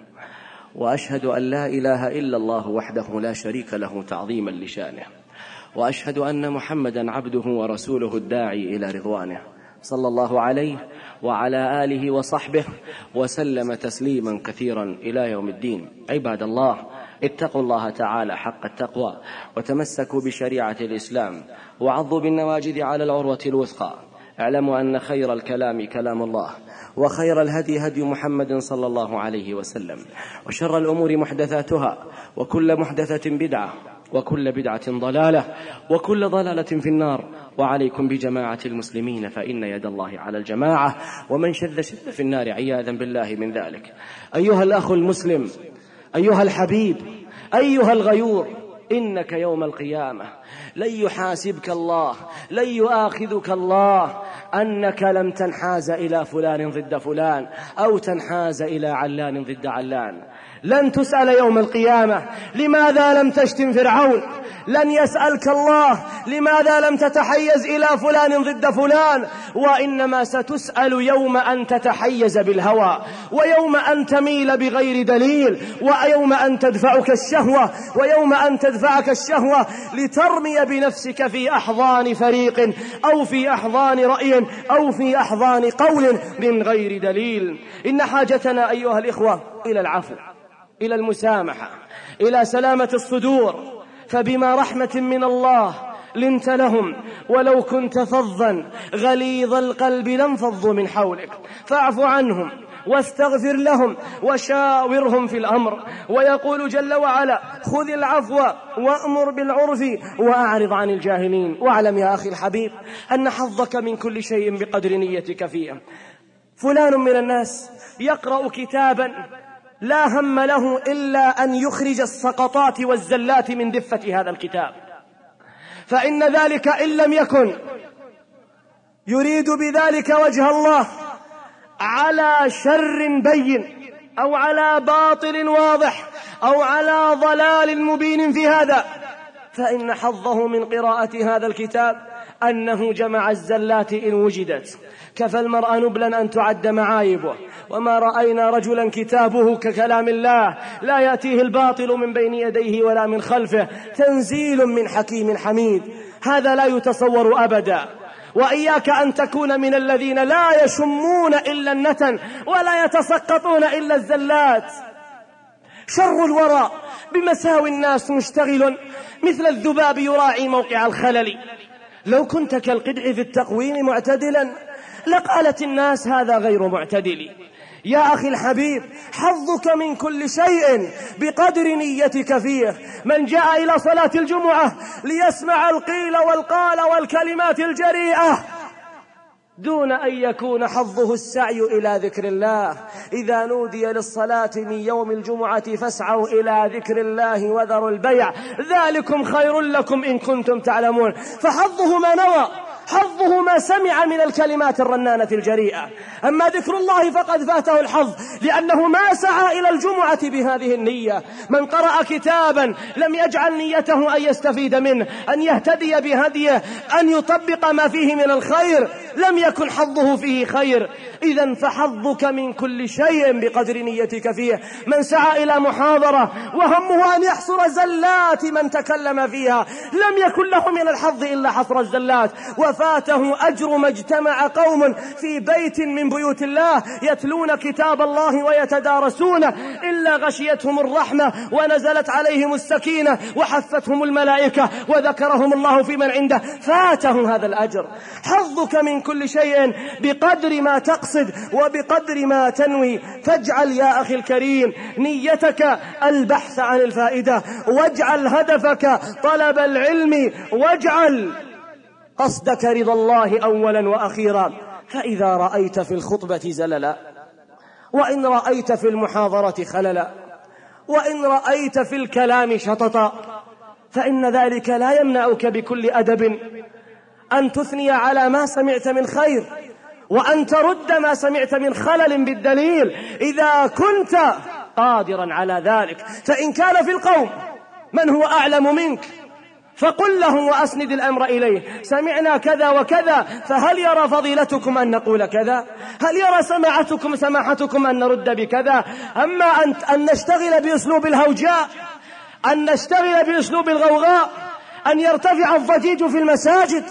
وأشهد أن لا إله إلا الله وحده لا شريك له تعظيما لشانه، وأشهد أن محمدا عبده ورسوله الداعي إلى رضوانه، صلى الله عليه وعلى آله وصحبه وسلم تسليما كثيرا إلى يوم الدين. عباد الله، اتقوا الله تعالى حق التقوى، وتمسكوا بشريعة الإسلام، وعضوا بالنواجذ على العروة الوثقى. اعلموا أن خير الكلام كلام الله، وخير الهدي هدي محمد صلى الله عليه وسلم، وشر الأمور محدثاتها، وكل محدثة بدعة، وكل بدعة ضلالة، وكل ضلالة في النار. وعليكم بجماعة المسلمين فإن يد الله على الجماعة، ومن شذ شذ في النار عياذا بالله من ذلك. أيها الأخ المسلم، أيها الحبيب، أيها الغيور، إنك يوم القيامة لن يحاسبك الله، لن يؤاخذك الله أنك لم تنحاز إلى فلان ضد فلان، أو تنحاز إلى علان ضد علان. لن تسأل يوم القيامة لماذا لم تشتم فرعون، لن يسألك الله لماذا لم تتحيز إلى فلان ضد فلان، وإنما ستسأل يوم أن تتحيز بالهوى، ويوم أن تميل بغير دليل، ويوم أن تدفعك الشهوة، ويوم أن تدفعك الشهوة لترمي بنفسك في أحضان فريق، أو في أحضان رأي، أو في أحضان قول من غير دليل. إن حاجتنا أيها الإخوة إلى العفو، إلى المسامحة، إلى سلامة الصدور. فبما رحمة من الله لنت لهم، ولو كنت فظا غليظ القلب لانفضوا من حولك، فاعف عنهم واستغفر لهم وشاورهم في الأمر. ويقول جل وعلا: خذ العفو وأمر بالعرف وأعرض عن الجاهلين. واعلم يا أخي الحبيب أن حظك من كل شيء بقدر نيتك فيه. فلان من الناس يقرأ كتابا لا هم له إلا أن يخرج السقطات والزلات من دفة هذا الكتاب، فإن ذلك إن لم يكن يريد بذلك وجه الله على شر بين، أو على باطل واضح، أو على ضلال مبين في هذا، فإن حظه من قراءة هذا الكتاب أنه جمع الزلات إن وجدت. كفى المرء نبلا أن تعد معايبه، وما رأينا رجلا كتابه ككلام الله، لا يأتيه الباطل من بين يديه ولا من خلفه، تنزيل من حكيم حميد. هذا لا يتصور أبدا. وإياك أن تكون من الذين لا يشمون إلا النتن ولا يتسقطون إلا الزلات. شر الورى بمساوي الناس مشتغل، مثل الذباب يراعي موقع الخلل. لو كنت كالقدع في التقويم معتدلا لقالت الناس هذا غير معتدل. يا أخي الحبيب، حظك من كل شيء بقدر نيتك فيه. من جاء إلى صلاة الجمعة ليسمع القيل والقال والكلمات الجريئة دون أن يكون حظه السعي إلى ذكر الله، إذا نودي للصلاة من يوم الجمعة فاسعوا إلى ذكر الله وذروا البيع، ذلكم خير لكم إن كنتم تعلمون. فحظه ما نوى، حظه ما سمع من الكلمات الرنانة الجريئة. أما ذكر الله فقد فاته الحظ، لأنه ما سعى إلى الجمعة بهذه النية. من قرأ كتابا لم يجعل نيته أن يستفيد منه، أن يهتدي بهديه، أن يطبق ما فيه من الخير، لم يكن حظه فيه خير. إذن فحظك من كل شيء بقدر نيتك فيه. من سعى إلى محاضرة وهمه أن يحصر زلات من تكلم فيها لم يكن له من الحظ إلا حصر الزلات، وفاته أجر ما اجتمع قوم في بيت من بيوت الله يتلون كتاب الله ويتدارسونه إلا غشيتهم الرحمة ونزلت عليهم السكينة وحفتهم الملائكة وذكرهم الله في من عنده، فاته هذا الأجر. حظك من كل شيء بقدر ما تقصد وبقدر ما تنوي. فاجعل يا أخي الكريم نيتك البحث عن الفائدة، واجعل هدفك طلب العلم، واجعل قصدك رضا الله أولا وأخيرا. فإذا رأيت في الخطبة زللا، وإن رأيت في المحاضرة خللا، وإن رأيت في الكلام شططا، فإن ذلك لا يمنعك بكل أدب أن تثني على ما سمعت من خير، وأن ترد ما سمعت من خلل بالدليل إذا كنت قادرا على ذلك. فإن كان في القوم من هو أعلم منك فقل له وأسند الأمر إليه: سمعنا كذا وكذا، فهل يرى فضيلتكم أن نقول كذا؟ هل يرى سماحتكم سماحتكم أن نرد بكذا؟ أما أن, أن نشتغل بأسلوب الهوجاء، أن نشتغل بأسلوب الغوغاء، أن يرتفع الضجيج في المساجد،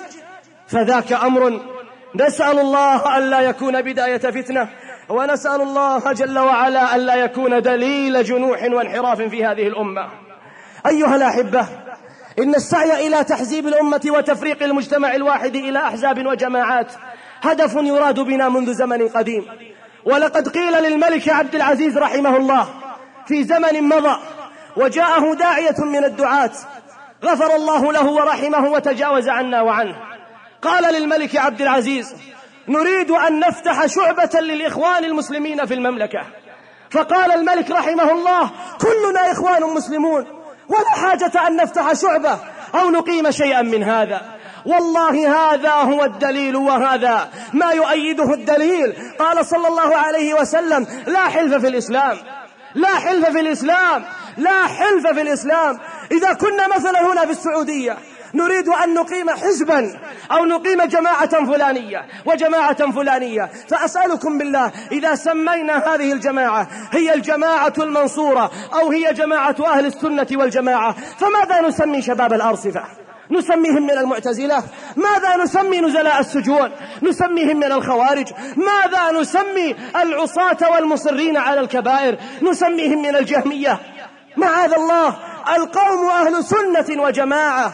فذاك أمر نسأل الله ألا يكون بداية فتنة، ونسأل الله جل وعلا ألا يكون دليل جنوح وانحراف في هذه الأمة. أيها الأحبة، إن السعي إلى تحزيب الأمة وتفريق المجتمع الواحد إلى أحزاب وجماعات هدف يراد بنا منذ زمن قديم. ولقد قيل للملك عبد العزيز رحمه الله في زمن مضى وجاءه داعية من الدعاة غفر الله له ورحمه وتجاوز عنا وعنه، قال للملك عبد العزيز: نريد أن نفتح شعبة للإخوان المسلمين في المملكة. فقال الملك رحمه الله: كلنا إخوان مسلمون، ولا حاجة أن نفتح شعبة أو نقيم شيئا من هذا. والله هذا هو الدليل، وهذا ما يؤيده الدليل. قال صلى الله عليه وسلم: لا حلف في الإسلام، لا حلف في الإسلام، لا حلف في الإسلام. إذا كنا مثلا هنا في السعودية نريد أن نقيم حزبا أو نقيم جماعة فلانية وجماعة فلانية، فأسألكم بالله إذا سمينا هذه الجماعة هي الجماعة المنصورة أو هي جماعة أهل السنة والجماعة، فماذا نسمي شباب الأرصفة؟ نسميهم من المعتزلة؟ ماذا نسمي نزلاء السجون؟ نسميهم من الخوارج؟ ماذا نسمي العصاة والمصرين على الكبائر؟ نسميهم من الجهمية؟ معاذ الله، القوم أهل سنة وجماعة،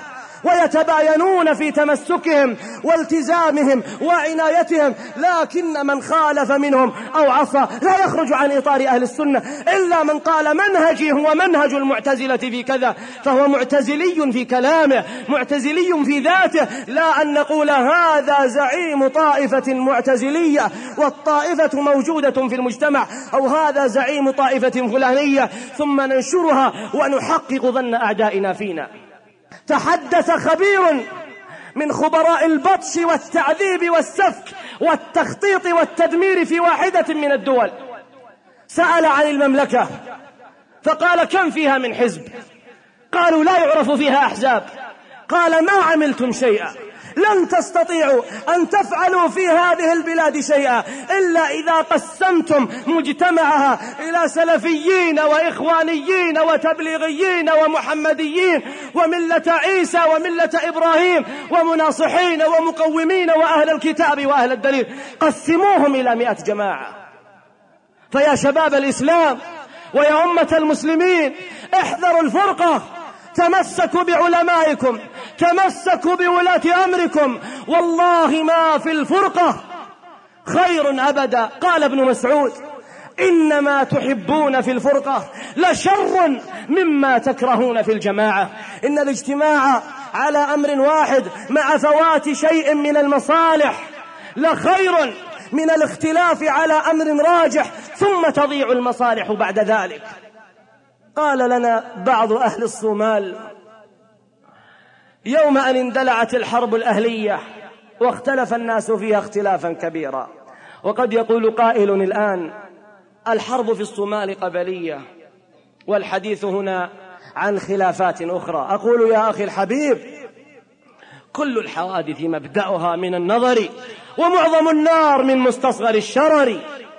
ويتباينون في تمسكهم والتزامهم وعنايتهم، لكن من خالف منهم أو عصى لا يخرج عن إطار أهل السنة إلا من قال منهجي هو منهج المعتزلة في كذا، فهو معتزلي في كلامه، معتزلي في ذاته، لا أن نقول هذا زعيم طائفة معتزلية والطائفة موجودة في المجتمع، أو هذا زعيم طائفة فلانية، ثم ننشرها ونحقق ظن أعدائنا فينا. تحدث خبير من خبراء البطش والتعذيب والسفك والتخطيط والتدمير في واحدة من الدول، سأل عن المملكة فقال: كم فيها من حزب؟ قالوا: لا يعرف فيها أحزاب. قال: ما عملتم شيئا، لن تستطيعوا أن تفعلوا في هذه البلاد شيئا إلا إذا قسمتم مجتمعها إلى سلفيين وإخوانيين وتبليغيين ومحمديين وملة عيسى وملة إبراهيم ومناصحين ومقومين وأهل الكتاب وأهل الدليل، قسموهم إلى مئة جماعة. فيا شباب الإسلام ويا أمة المسلمين، احذروا الفرقة، تمسكوا بعلمائكم، تمسكوا بولاة أمركم، والله ما في الفرقة خير أبدا. قال ابن مسعود: إنما تحبون في الفرقة لشر مما تكرهون في الجماعة. إن الاجتماع على أمر واحد مع فوات شيء من المصالح لخير من الاختلاف على أمر راجح ثم تضيع المصالح بعد ذلك. قال لنا بعض أهل الصومال يوم أن اندلعت الحرب الأهلية واختلف الناس فيها اختلافا كبيرا، وقد يقول قائل الآن: الحرب في الصومال قبلية، والحديث هنا عن خلافات أخرى. أقول يا أخي الحبيب: كل الحوادث مبدأها من النظر ومعظم النار من مستصغر الشرر.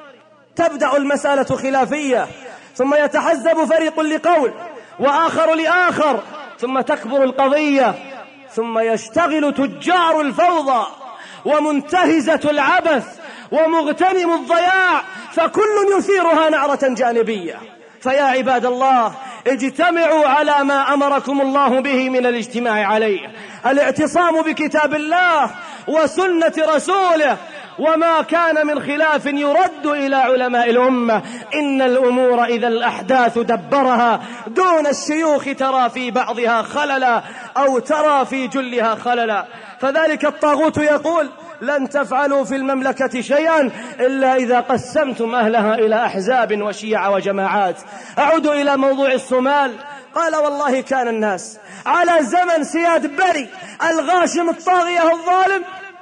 تبدأ المسألة خلافية، ثم يتحزب فريق لقول وآخر لآخر، ثم تكبر القضية، ثم يشتغل تجار الفوضى ومنتهزة العبث ومغتنم الضياع، فكل يثيرها نعرة جانبية. فيا عباد الله، اجتمعوا على ما أمركم الله به من الاجتماع عليه، الاعتصام بكتاب الله وسنة رسوله، وما كان من خلاف يرد إلى علماء الأمة. إن الأمور إذا الأحداث دبرها دون الشيوخ ترى في بعضها خللا أو ترى في جلها خللا. فذلك الطاغوت يقول لن تفعلوا في المملكة شيئا إلا إذا قسمتم أهلها إلى أحزاب وشيع وجماعات. أعود إلى موضوع الصومال. قال والله كان الناس على زمن سياد بري الغاشم الطاغية الظالم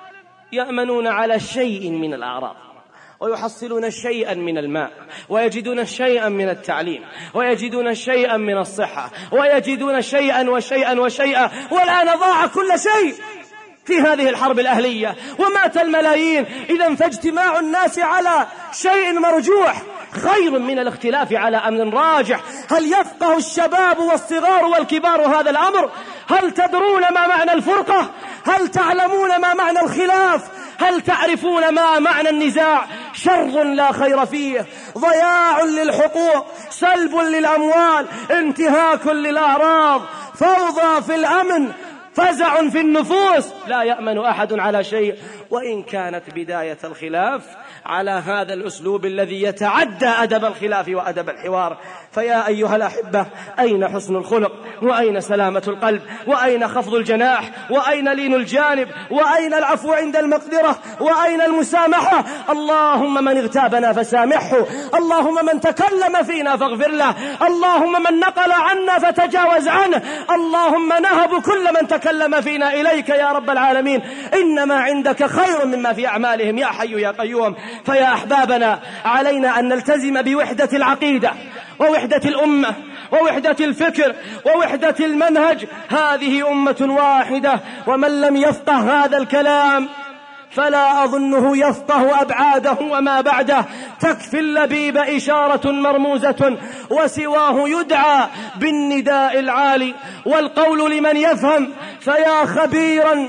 يأمنون على شيء من الأعراض، ويحصلون شيئا من الماء، ويجدون شيئا من التعليم، ويجدون شيئا من الصحة، ويجدون شيئا وشيئا وشيئا. والآن ضاع كل شيء في هذه الحرب الأهلية ومات الملايين. إذن فاجتماع الناس على شيء مرجوح خير من الاختلاف على أمر راجح. هل يفقه الشباب والصغار والكبار هذا الأمر؟ هل تدرون ما معنى الفرقة؟ هل تعلمون ما معنى الخلاف؟ هل تعرفون ما معنى النزاع؟ شر لا خير فيه، ضياع للحقوق، سلب للأموال، انتهاك للأعراض، فوضى في الأمن، فزع في النفوس. لا يأمن أحد على شيء، وإن كانت بداية الخلاف على هذا الأسلوب الذي يتعدى أدب الخلاف وأدب الحوار. فيا أيها الأحبة، أين حسن الخلق؟ وأين سلامة القلب؟ وأين خفض الجناح؟ وأين لين الجانب؟ وأين العفو عند المقدرة؟ وأين المسامحة؟ اللهم من اغتابنا فسامحه، اللهم من تكلم فينا فاغفر له، اللهم من نقل عنا فتجاوز عنه، اللهم نهب كل من تكلم فينا إليك يا رب العالمين. إنما عندك خير مما في أعمالهم يا حي يا قيوم. فيا أحبابنا، علينا أن نلتزم بوحدة العقيدة ووحدة الأمة ووحدة الفكر ووحدة المنهج. هذه أمة واحدة، ومن لم يفقه هذا الكلام فلا أظنه يفقه أبعاده وما بعده. تكفي اللبيب إشارة مرموزة وسواه يدعى بالنداء العالي، والقول لمن يفهم. فيا خبيرا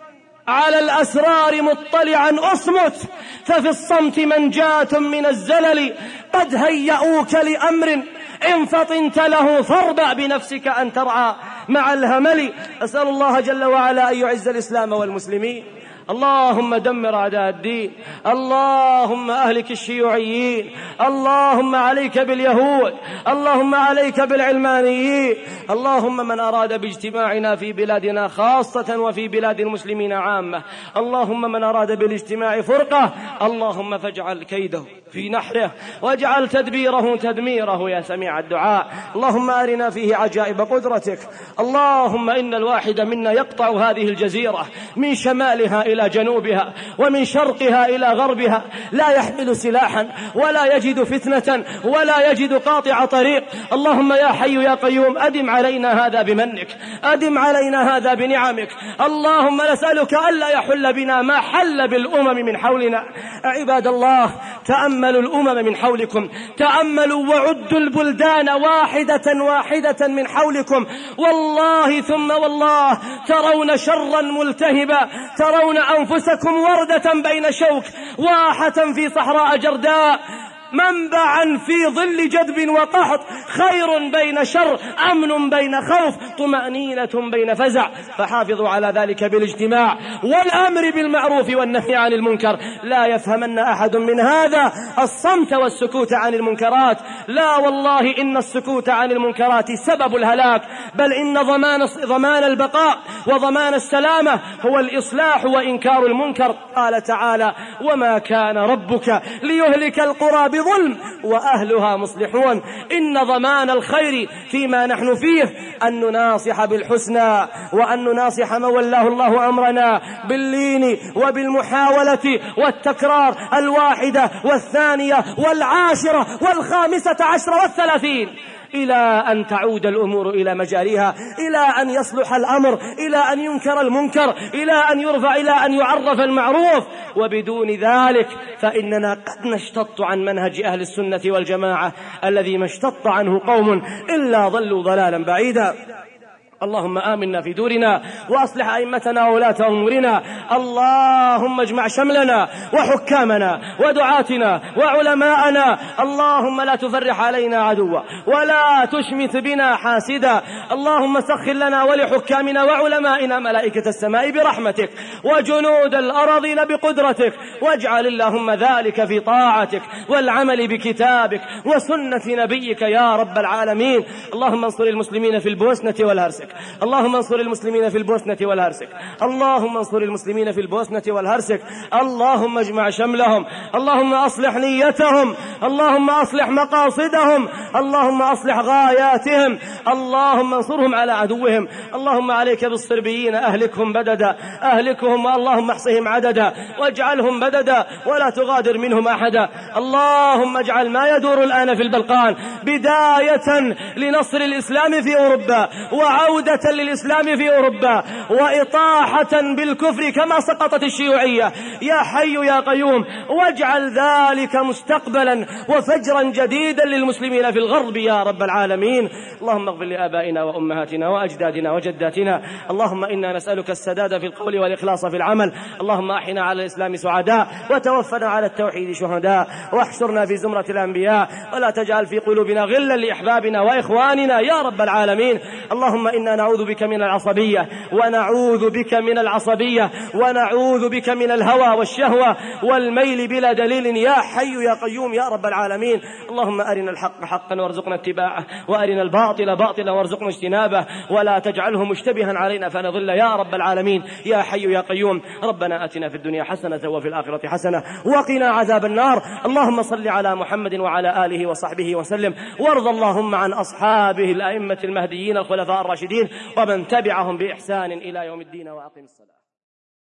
على الأسرار مطلعا أصمت، ففي الصمت منجاة من الزلل. قد هيئوك لأمر إن فطنت له فاربع بنفسك أن ترعى مع الهمل. أسأل الله جل وعلا أن يعز الإسلام والمسلمين. اللهم دمر أعداء الدين، اللهم أهلك الشيوعيين، اللهم عليك باليهود، اللهم عليك بالعلمانيين. اللهم من أراد باجتماعنا في بلادنا خاصة وفي بلاد المسلمين عامة، اللهم من أراد بالاجتماع فرقة، اللهم فاجعل كيده في نحره واجعل تدبيره تدميره يا سميع الدعاء. اللهم أرنا فيه عجائب قدرتك. اللهم إن الواحد منا يقطع هذه الجزيرة من شمالها إلى جنوبها ومن شرقها إلى غربها، لا يحمل سلاحا ولا يجد فتنة ولا يجد قاطع طريق. اللهم يا حي يا قيوم، أدم علينا هذا بمنك، أدم علينا هذا بنعمك. اللهم نسألك ألا يحل بنا ما حل بالأمم من حولنا. عباد الله، تأملوا الأمم من حولكم، تأملوا وعدوا البلدان واحدة واحدة من حولكم. والله ثم والله ترون شرا ملتهبا، ترون أنفسكم وردة بين شوك، واحة في صحراء جرداء، منبعا في ظل جدب وقحط، خير بين شر، أمن بين خوف، طمأنينة بين فزع. فحافظوا على ذلك بالاجتماع والأمر بالمعروف والنهي عن المنكر. لا يفهمن أحد من هذا الصمت والسكوت عن المنكرات. لا والله، إن السكوت عن المنكرات سبب الهلاك، بل إن ضمان, ضمان البقاء وضمان السلامة هو الإصلاح وإنكار المنكر. قال تعالى: وما كان ربك ليهلك القرى بظلم وأهلها مصلحون. إن ضمان الخير فيما نحن فيه أن نناصح بالحسنى، وأن نناصح من ولاه الله أمرنا باللين وبالمحاولة والتكرار، الواحدة والثانية والعاشرة والخامسة عشر والثلاثين. إلى أن تعود الأمور إلى مجاريها، إلى أن يصلح الأمر، إلى أن ينكر المنكر، إلى أن يرفع، إلى أن يعرف المعروف. وبدون ذلك فإننا قد نشتط عن منهج أهل السنة والجماعة الذي ما اشتط عنه قوم إلا ضلوا ضلالا بعيدا. اللهم آمنا في دورنا وأصلح أئمتنا وولاة أمورنا. اللهم اجمع شملنا وحكامنا ودعاتنا وعلماءنا. اللهم لا تفرح علينا عدوا ولا تشمت بنا حاسدا. اللهم سخر لنا ولحكامنا وعلمائنا ملائكة السماء برحمتك وجنود الأراضين بقدرتك، واجعل اللهم ذلك في طاعتك والعمل بكتابك وسنة نبيك يا رب العالمين. اللهم انصر المسلمين في البوسنة والهرسك. اللهم انصر المسلمين في البوسنة والهرسك. اللهم انصر المسلمين في البوسنة والهرسك. اللهم اجمع شملهم. اللهم أصلح نيتهم. اللهم أصلح مقاصدهم. اللهم أصلح غاياتهم. اللهم انصرهم على عدوهم. اللهم عليك بالصربيين، أهلكهم بددا، أهلكهم اللهم احصهم عددا واجعلهم بددا ولا تغادر منهم أحدا. اللهم اجعل ما يدور الآن في البلقان بداية لنصر الإسلام في أوروبا، وعودة للإسلام في أوروبا، وإطاحة بالكفر كما سقطت الشيوعية يا حي يا قيوم. واجعل ذلك مستقبلا وفجرا جديدا للمسلمين في الغرب يا رب العالمين. اللهم اغفر لآبائنا وأمهاتنا وأجدادنا وجداتنا. اللهم إنا نسألك السداد في القول والإخلاص في العمل. اللهم أحنا على الإسلام سعداء وتوفنا على التوحيد شهداء، واحشرنا في زمرة الأنبياء، ولا تجعل في قلوبنا غلا لإحبابنا وإخواننا يا رب العالمين. اللهم إنا نعوذ بك من العصبية، ونعوذ بك من العصبية ونعوذ بك من الهوى والشهوة والميل بلا دليل يا حي يا قيوم يا رب العالمين. اللهم أرنا الحق حقا وارزقنا اتباعه، وأرنا الباطل باطلا وارزقنا اجتنابه، ولا تجعله مشتبها علينا فنضل يا رب العالمين يا حي يا قيوم. ربنا آتنا في الدنيا حسنة وفي الآخرة حسنة وقنا عذاب النار. اللهم صل على محمد وعلى آله وصحبه وسلم، وارض اللهم عن أصحابه الأئمة المهديين الخلفاء الراشدين ومن تبعهم بإحسان إلى يوم الدين، وأقم الصلاة.